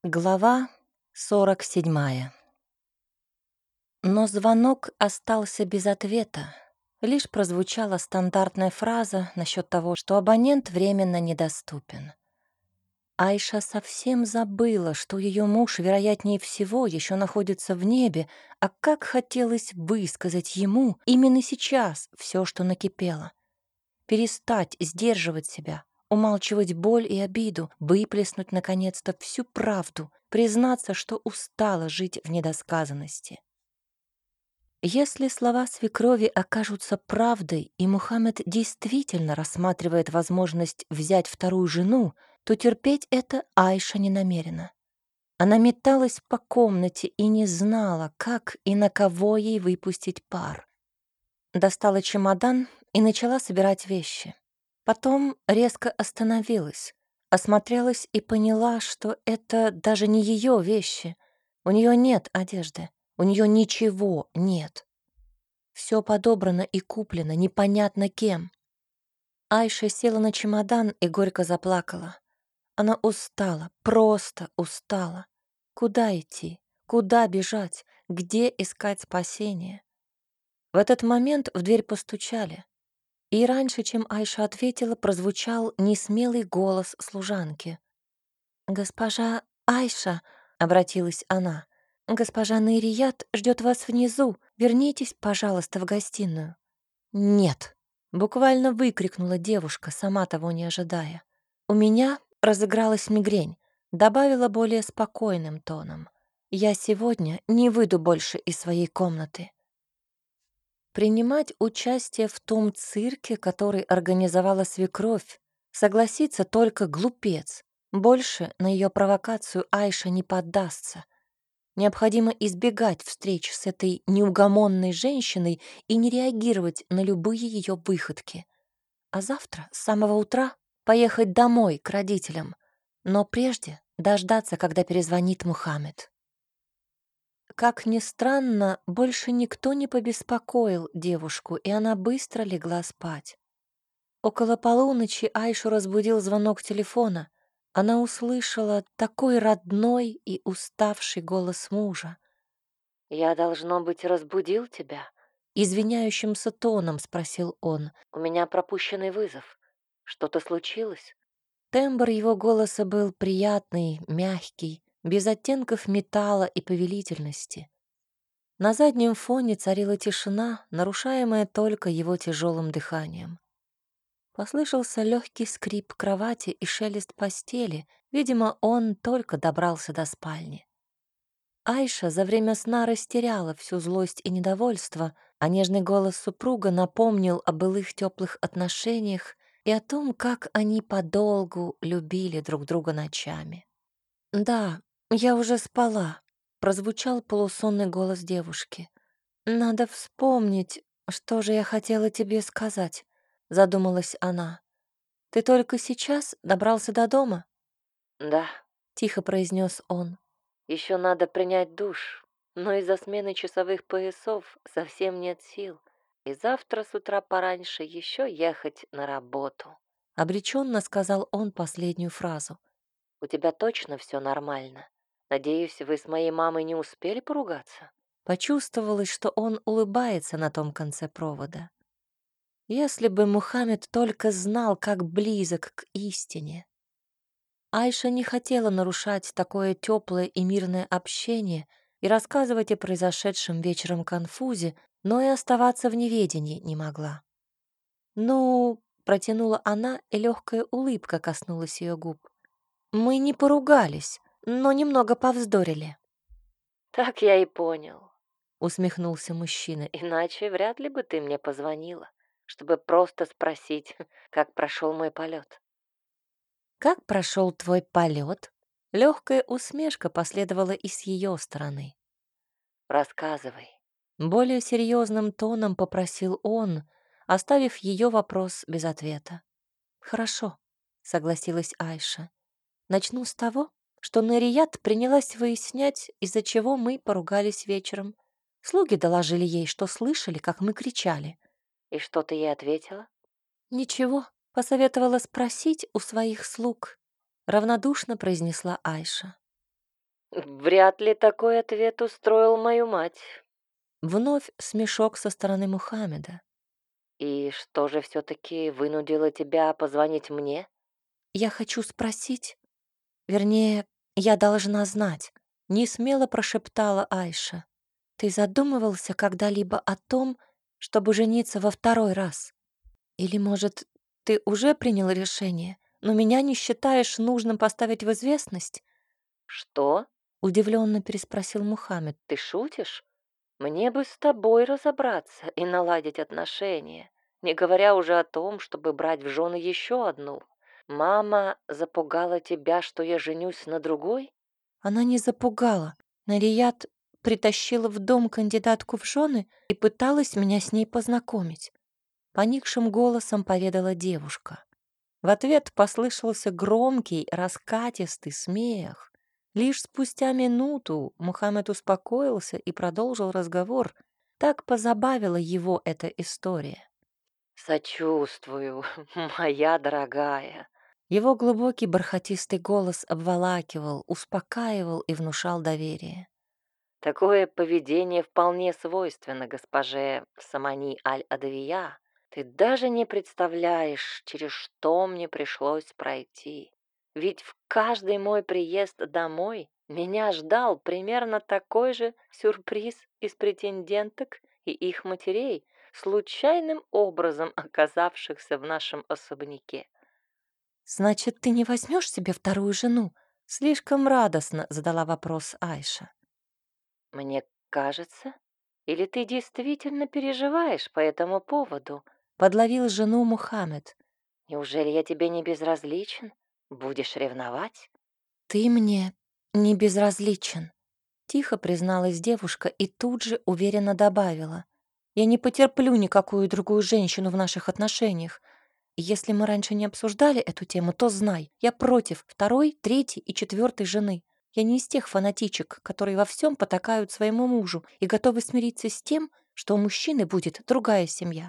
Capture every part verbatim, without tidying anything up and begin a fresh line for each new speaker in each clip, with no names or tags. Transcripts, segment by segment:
Глава сорок седьмая. Но звонок остался без ответа. Лишь прозвучала стандартная фраза насчет того, что абонент временно недоступен. Айша совсем забыла, что ее муж, вероятнее всего, еще находится в небе, а как хотелось высказать ему именно сейчас все, что накипело. Перестать сдерживать себя, умалчивать боль и обиду, выплеснуть, наконец-то, всю правду, признаться, что устала жить в недосказанности. Если слова свекрови окажутся правдой, и Мухаммед действительно рассматривает возможность взять вторую жену, то терпеть это Айша не намерена. Она металась по комнате и не знала, как и на кого ей выпустить пар. Достала чемодан и начала собирать вещи. Потом резко остановилась, осмотрелась и поняла, что это даже не ее вещи. У нее нет одежды, у нее ничего нет. Все подобрано и куплено непонятно кем. Айша села на чемодан и горько заплакала. Она устала, просто устала. Куда идти? Куда бежать? Где искать спасение? В этот момент в дверь постучали. И раньше, чем Айша ответила, прозвучал несмелый голос служанки. «Госпожа Айша», — обратилась она, — «госпожа Наирият ждет вас внизу. Вернитесь, пожалуйста, в гостиную». «Нет», — буквально выкрикнула девушка, сама того не ожидая. «У меня разыгралась мигрень», — добавила более спокойным тоном. «Я сегодня не выйду больше из своей комнаты». Принимать участие в том цирке, который организовала свекровь, согласится только глупец. Больше на ее провокацию Айша не поддастся. Необходимо избегать встреч с этой неугомонной женщиной и не реагировать на любые ее выходки. А завтра с самого утра поехать домой к родителям, но прежде дождаться, когда перезвонит Мухаммед. Как ни странно, больше никто не побеспокоил девушку, и она быстро легла спать. Около полуночи Айшу разбудил звонок телефона. Она услышала такой родной и уставший голос мужа. «Я, должно быть, разбудил тебя?» Извиняющимся тоном спросил он. «У меня пропущенный вызов. Что-то случилось?» Тембр его голоса был приятный, мягкий, без оттенков металла и повелительности. На заднем фоне царила тишина, нарушаемая только его тяжелым дыханием. Послышался легкий скрип кровати и шелест постели. Видимо, он только добрался до спальни. Айша за время сна растеряла всю злость и недовольство, а нежный голос супруга напомнил о былых теплых отношениях и о том, как они подолгу любили друг друга ночами. «Да, я уже спала», — прозвучал полусонный голос девушки. «Надо вспомнить, что же я хотела тебе сказать», — задумалась она. «Ты только сейчас добрался до дома?» «Да», — тихо произнес он. «Еще надо принять душ, но из-за смены часовых поясов совсем нет сил, и завтра с утра пораньше еще ехать на работу», — обреченно сказал он последнюю фразу. «У тебя точно все нормально? Надеюсь, вы с моей мамой не успели поругаться?» Почувствовалось, что он улыбается на том конце провода. Если бы Мухаммед только знал, как близок к истине. Айша не хотела нарушать такое теплое и мирное общение и рассказывать о произошедшем вечером конфузе, но и оставаться в неведении не могла. «Ну...» — протянула она, и легкая улыбка коснулась ее губ. «Мы не поругались, но немного повздорили». «Так я и понял», — усмехнулся мужчина, «иначе вряд ли бы ты мне позвонила, чтобы просто спросить, как прошел мой полет». «Как прошел твой полет?» Легкая усмешка последовала и с ее стороны. «Рассказывай». Более серьезным тоном попросил он, оставив ее вопрос без ответа. «Хорошо», — согласилась Айша. «Начну с того, что Нарият принялась выяснять, из-за чего мы поругались вечером. Слуги доложили ей, что слышали, как мы кричали». «И что ты ей ответила?» «Ничего, посоветовала спросить у своих слуг», — равнодушно произнесла Айша. Вряд ли такой ответ устроил мою мать. Вновь смешок со стороны Мухаммеда. И что же все-таки вынудило тебя позвонить мне? Я хочу спросить, вернее, я должна знать, не смело прошептала Айша. Ты задумывался когда-либо о том, чтобы жениться во второй раз? Или, может, ты уже принял решение, но меня не считаешь нужным поставить в известность? Что? Удивленно переспросил Мухаммед. Ты шутишь? Мне бы с тобой разобраться и наладить отношения, не говоря уже о том, чтобы брать в жены еще одну. Мама запугала тебя, что я женюсь на другой? Она не запугала. Нарият притащила в дом кандидатку в жены и пыталась меня с ней познакомить. Поникшим голосом поведала девушка. В ответ послышался громкий, раскатистый смех. Лишь спустя минуту Мухаммед успокоился и продолжил разговор. Так позабавила его эта история. «Сочувствую, моя дорогая». Его глубокий бархатистый голос обволакивал, успокаивал и внушал доверие. Такое поведение вполне свойственно госпоже Самани Аль-Адавия. Ты даже не представляешь, через что мне пришлось пройти. Ведь в каждый мой приезд домой меня ждал примерно такой же сюрприз из претенденток и их матерей, случайным образом оказавшихся в нашем особняке. «Значит, ты не возьмешь себе вторую жену?» Слишком радостно задала вопрос Айша. «Мне кажется, или ты действительно переживаешь по этому поводу?» Подловил жену Мухаммед. «Неужели я тебе не безразличен? Будешь ревновать?» «Ты мне не безразличен», — тихо призналась девушка и тут же уверенно добавила. «Я не потерплю никакую другую женщину в наших отношениях. И если мы раньше не обсуждали эту тему, то знай, я против второй, третьей и четвертой жены. Я не из тех фанатичек, которые во всем потакают своему мужу и готовы смириться с тем, что у мужчины будет другая семья».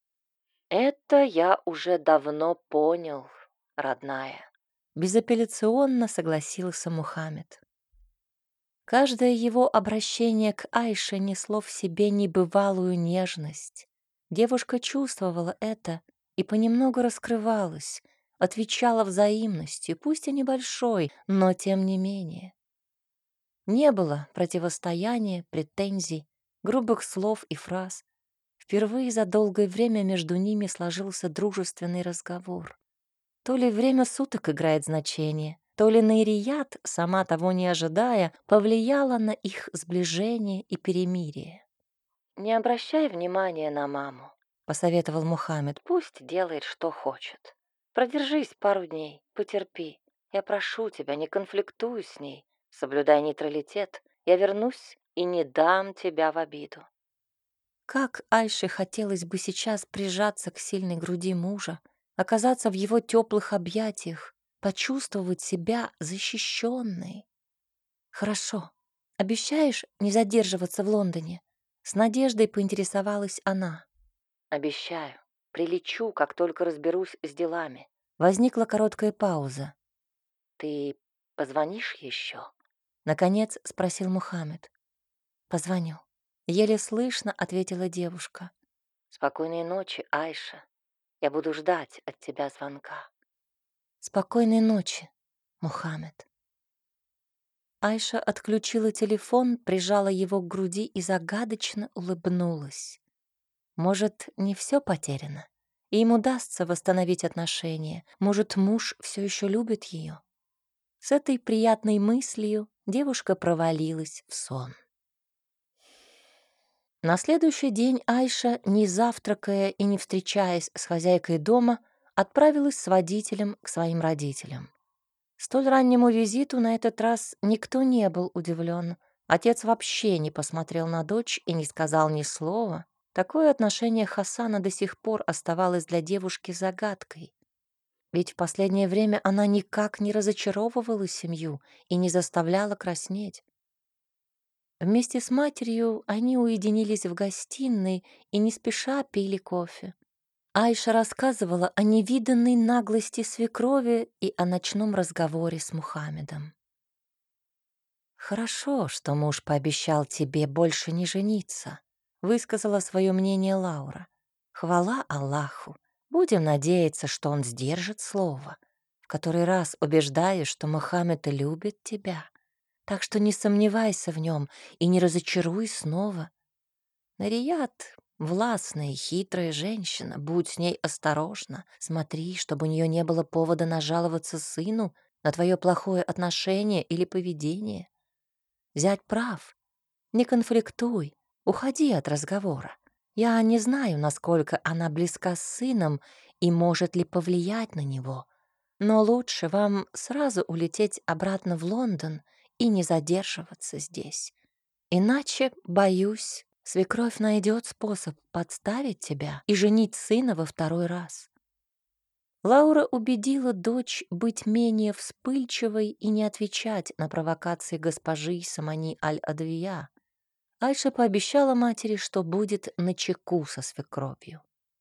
«Это я уже давно понял, родная», — безапелляционно согласился Мухаммед. Каждое его обращение к Айше несло в себе небывалую нежность. Девушка чувствовала это и понемногу раскрывалась, отвечала взаимностью, пусть и небольшой, но тем не менее. Не было противостояния, претензий, грубых слов и фраз. Впервые за долгое время между ними сложился дружественный разговор. То ли время суток играет значение, то ли Наирият, сама того не ожидая, повлияла на их сближение и перемирие. «Не обращай внимания на маму», — посоветовал Мухаммед. «Пусть делает, что хочет. Продержись пару дней, потерпи. Я прошу тебя, не конфликтуй с ней, соблюдай нейтралитет. Я вернусь и не дам тебя в обиду». Как Айше хотелось бы сейчас прижаться к сильной груди мужа, оказаться в его теплых объятиях, почувствовать себя защищенной. «Хорошо. Обещаешь не задерживаться в Лондоне?» С надеждой поинтересовалась она. «Обещаю. Прилечу, как только разберусь с делами». Возникла короткая пауза. «Ты позвонишь еще?» Наконец спросил Мухаммед. «Позвоню». Еле слышно ответила девушка. «Спокойной ночи, Айша. Я буду ждать от тебя звонка». «Спокойной ночи, Мухаммед». Айша отключила телефон, прижала его к груди и загадочно улыбнулась. Может, не все потеряно? И им удастся восстановить отношения. Может, муж все еще любит ее? С этой приятной мыслью девушка провалилась в сон. На следующий день Айша, не завтракая и не встречаясь с хозяйкой дома, отправилась с водителем к своим родителям. Столь раннему визиту на этот раз никто не был удивлен. Отец вообще не посмотрел на дочь и не сказал ни слова. Такое отношение Хасана до сих пор оставалось для девушки загадкой. Ведь в последнее время она никак не разочаровывала семью и не заставляла краснеть. Вместе с матерью они уединились в гостиной и не спеша пили кофе. Айша рассказывала о невиданной наглости свекрови и о ночном разговоре с Мухаммедом. «Хорошо, что муж пообещал тебе больше не жениться», — высказала свое мнение Лаура. «Хвала Аллаху. Будем надеяться, что он сдержит слово. В который раз убеждаюсь, что Мухаммед любит тебя. Так что не сомневайся в нем и не разочаруй снова. Нарият — властная и хитрая женщина. Будь с ней осторожна. Смотри, чтобы у нее не было повода нажаловаться сыну на твое плохое отношение или поведение. Зять прав. Не конфликтуй. Уходи от разговора. Я не знаю, насколько она близка с сыном и может ли повлиять на него. Но лучше вам сразу улететь обратно в Лондон и не задерживаться здесь. Иначе, боюсь, свекровь найдет способ подставить тебя и женить сына во второй раз». Лаура убедила дочь быть менее вспыльчивой и не отвечать на провокации госпожи Самани Аль-Адвия. Айша пообещала матери, что будет начеку со свекровью.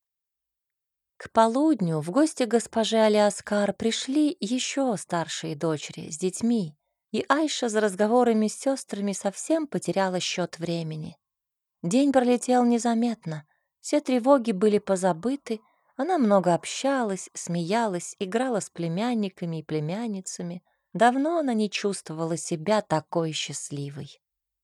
К полудню в гости госпожи Алиаскар пришли еще старшие дочери с детьми, и Айша за разговорами с сестрами совсем потеряла счет времени. День пролетел незаметно, все тревоги были позабыты, она много общалась, смеялась, играла с племянниками и племянницами. Давно она не чувствовала себя такой счастливой.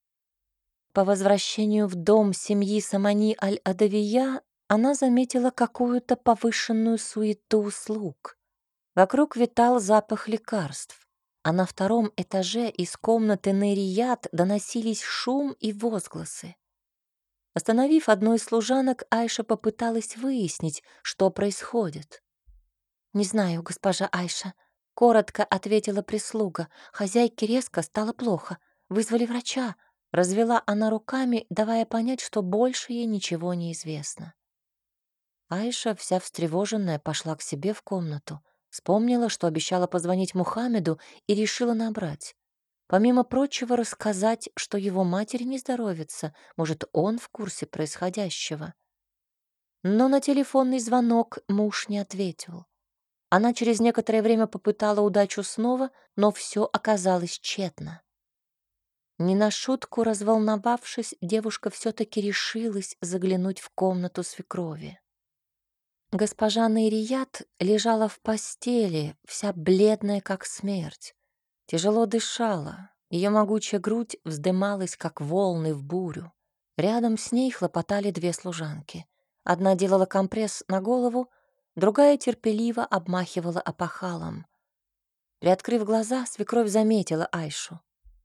По возвращению в дом семьи Самани Аль-Адавия она заметила какую-то повышенную суету слуг. Вокруг витал запах лекарств, а на втором этаже из комнаты Нейрият доносились шум и возгласы. Остановив одну из служанок, Айша попыталась выяснить, что происходит. «Не знаю, госпожа Айша», — коротко ответила прислуга. «Хозяйке резко стало плохо. Вызвали врача». Развела она руками, давая понять, что больше ей ничего не известно. Айша, вся встревоженная, пошла к себе в комнату, вспомнила, что обещала позвонить Мухаммеду, и решила набрать. Помимо прочего, рассказать, что его матери не здоровится, может, он в курсе происходящего. Но на телефонный звонок муж не ответил. Она через некоторое время попытала удачу снова, но все оказалось тщетно. Не на шутку разволновавшись, девушка все-таки решилась заглянуть в комнату свекрови. Госпожа Нейрият лежала в постели, вся бледная, как смерть. Тяжело дышала, ее могучая грудь вздымалась, как волны в бурю. Рядом с ней хлопотали две служанки. Одна делала компресс на голову, другая терпеливо обмахивала опахалом. Приоткрыв глаза, свекровь заметила Айшу.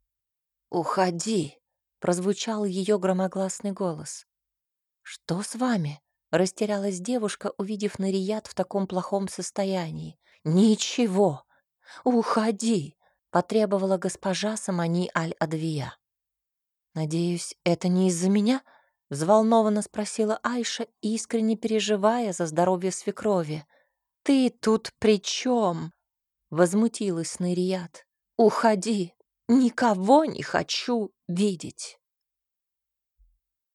«Уходи!» — прозвучал ее громогласный голос. «Что с вами?» — растерялась девушка, увидев Нарият в таком плохом состоянии. «Ничего! Уходи!» — потребовала госпожа Самани Аль-Адвия. «Надеюсь, это не из-за меня?» — взволнованно спросила Айша, искренне переживая за здоровье свекрови. «Ты тут при чем?» — возмутилась Нарият. «Уходи! Никого не хочу видеть!»